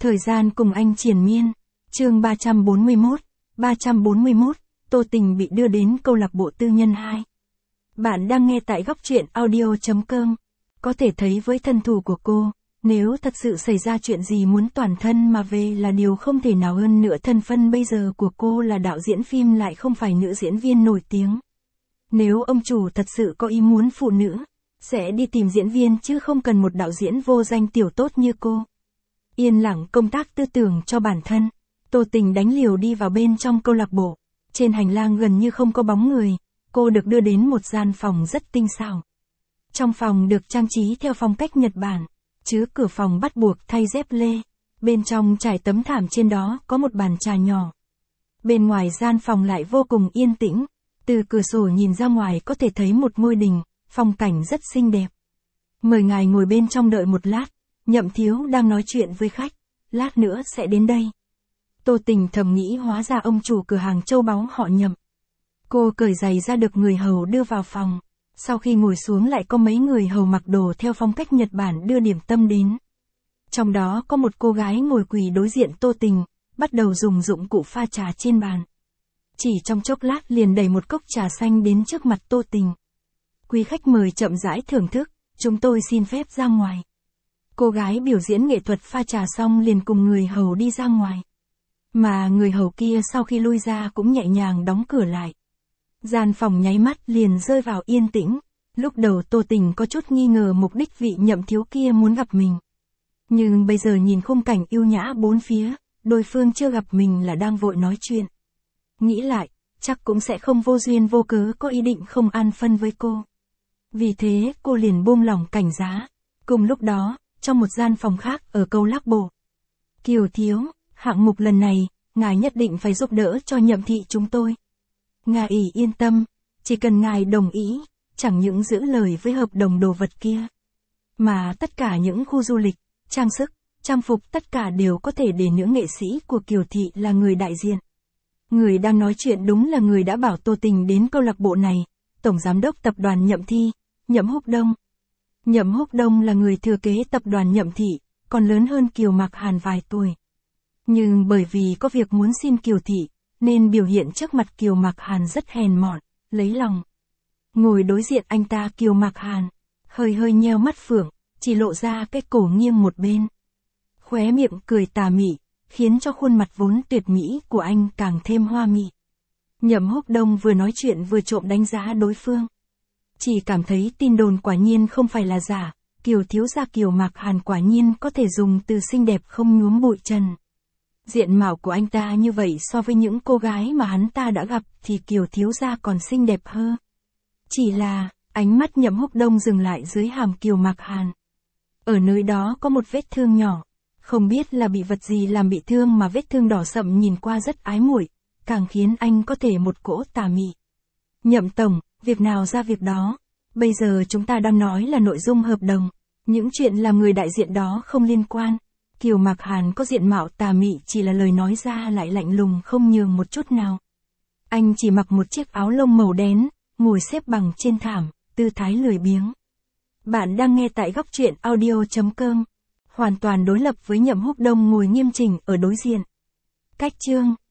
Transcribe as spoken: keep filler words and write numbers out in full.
Thời gian cùng anh triền miên. Chương ba trăm bốn mươi mốt. ba trăm bốn mươi mốt, Tô Tình bị đưa đến câu lạc bộ tư nhân hai. Bạn đang nghe tại góc truyện audio chấm com. Có thể thấy với thân thủ của cô, nếu thật sự xảy ra chuyện gì muốn toàn thân mà về là điều không thể nào hơn nữa. Thân phân bây giờ của cô là đạo diễn phim lại không phải nữ diễn viên nổi tiếng. Nếu ông chủ thật sự có ý muốn phụ nữ, sẽ đi tìm diễn viên chứ không cần một đạo diễn vô danh tiểu tốt như cô. Yên lặng công tác tư tưởng cho bản thân, Tô Tình đánh liều đi vào bên trong câu lạc bộ. Trên hành lang gần như không có bóng người, cô được đưa đến một gian phòng rất tinh xảo. Trong phòng được trang trí theo phong cách Nhật Bản, chứ cửa phòng bắt buộc thay dép lê. Bên trong trải tấm thảm, trên đó có một bàn trà nhỏ. Bên ngoài gian phòng lại vô cùng yên tĩnh, từ cửa sổ nhìn ra ngoài có thể thấy một ngôi đình, phong cảnh rất xinh đẹp. Mời ngài ngồi bên trong đợi một lát, Nhậm Thiếu đang nói chuyện với khách, lát nữa sẽ đến đây. Tô Tình thầm nghĩ hóa ra ông chủ cửa hàng châu báu họ Nhậm. Cô cởi giày ra được người hầu đưa vào phòng. Sau khi ngồi xuống lại có mấy người hầu mặc đồ theo phong cách Nhật Bản đưa điểm tâm đến. Trong đó có một cô gái ngồi quỳ đối diện Tô Tình, bắt đầu dùng dụng cụ pha trà trên bàn. Chỉ trong chốc lát liền đẩy một cốc trà xanh đến trước mặt Tô Tình. Quý khách mời chậm rãi thưởng thức, chúng tôi xin phép ra ngoài. Cô gái biểu diễn nghệ thuật pha trà xong liền cùng người hầu đi ra ngoài. Mà người hầu kia sau khi lui ra cũng nhẹ nhàng đóng cửa lại. Gian phòng nháy mắt liền rơi vào yên tĩnh. Lúc đầu Tô Tình có chút nghi ngờ mục đích vị Nhậm Thiếu kia muốn gặp mình. Nhưng bây giờ nhìn khung cảnh yêu nhã bốn phía, đối phương chưa gặp mình là đang vội nói chuyện. Nghĩ lại, chắc cũng sẽ không vô duyên vô cớ có ý định không an phân với cô. Vì thế cô liền buông lỏng cảnh giá. Cùng lúc đó, trong một gian phòng khác ở câu lạc bộ. Kiều Thiếu, hạng mục lần này, ngài nhất định phải giúp đỡ cho Nhậm thị chúng tôi. Ngài ý yên tâm, chỉ cần ngài đồng ý, chẳng những giữ lời với hợp đồng đồ vật kia, mà tất cả những khu du lịch, trang sức, trang phục tất cả đều có thể để nữ nghệ sĩ của Kiều thị là người đại diện. Người đang nói chuyện đúng là người đã bảo Tô Tình đến câu lạc bộ này, Tổng Giám đốc Tập đoàn Nhậm Thi, Nhậm Húc Đông. Nhậm Húc Đông là người thừa kế tập đoàn Nhậm thị, còn lớn hơn Kiều Mạc Hàn vài tuổi. Nhưng bởi vì có việc muốn xin Kiều thị, nên biểu hiện trước mặt Kiều Mạc Hàn rất hèn mọn, lấy lòng. Ngồi đối diện anh ta Kiều Mạc Hàn, hơi hơi nheo mắt phượng, chỉ lộ ra cái cổ nghiêng một bên. Khóe miệng cười tà mị, khiến cho khuôn mặt vốn tuyệt mỹ của anh càng thêm hoa mị. Nhậm Húc Đông vừa nói chuyện vừa trộm đánh giá đối phương. Chỉ cảm thấy tin đồn quả nhiên không phải là giả, Kiều thiếu gia Kiều Mạc Hàn quả nhiên có thể dùng từ xinh đẹp không nhuốm bụi trần. Diện mạo của anh ta như vậy so với những cô gái mà hắn ta đã gặp thì Kiều thiếu gia còn xinh đẹp hơn. Chỉ là, ánh mắt Nhậm Húc Đông dừng lại dưới hàm Kiều Mạc Hàn. Ở nơi đó có một vết thương nhỏ, không biết là bị vật gì làm bị thương mà vết thương đỏ sậm nhìn qua rất ái muội, càng khiến anh có thể một cỗ tà mị. Nhậm tổng, việc nào ra việc đó, bây giờ chúng ta đang nói là nội dung hợp đồng, những chuyện làm người đại diện đó không liên quan. Kiều Mạc Hàn có diện mạo tà mị chỉ là lời nói ra lại lạnh lùng không nhường một chút nào. Anh chỉ mặc một chiếc áo lông màu đen, ngồi xếp bằng trên thảm, tư thái lười biếng. Bạn đang nghe tại góc truyện audio chấm com. Hoàn toàn đối lập với Nhậm Húc Đông ngồi nghiêm chỉnh ở đối diện. Cách chương,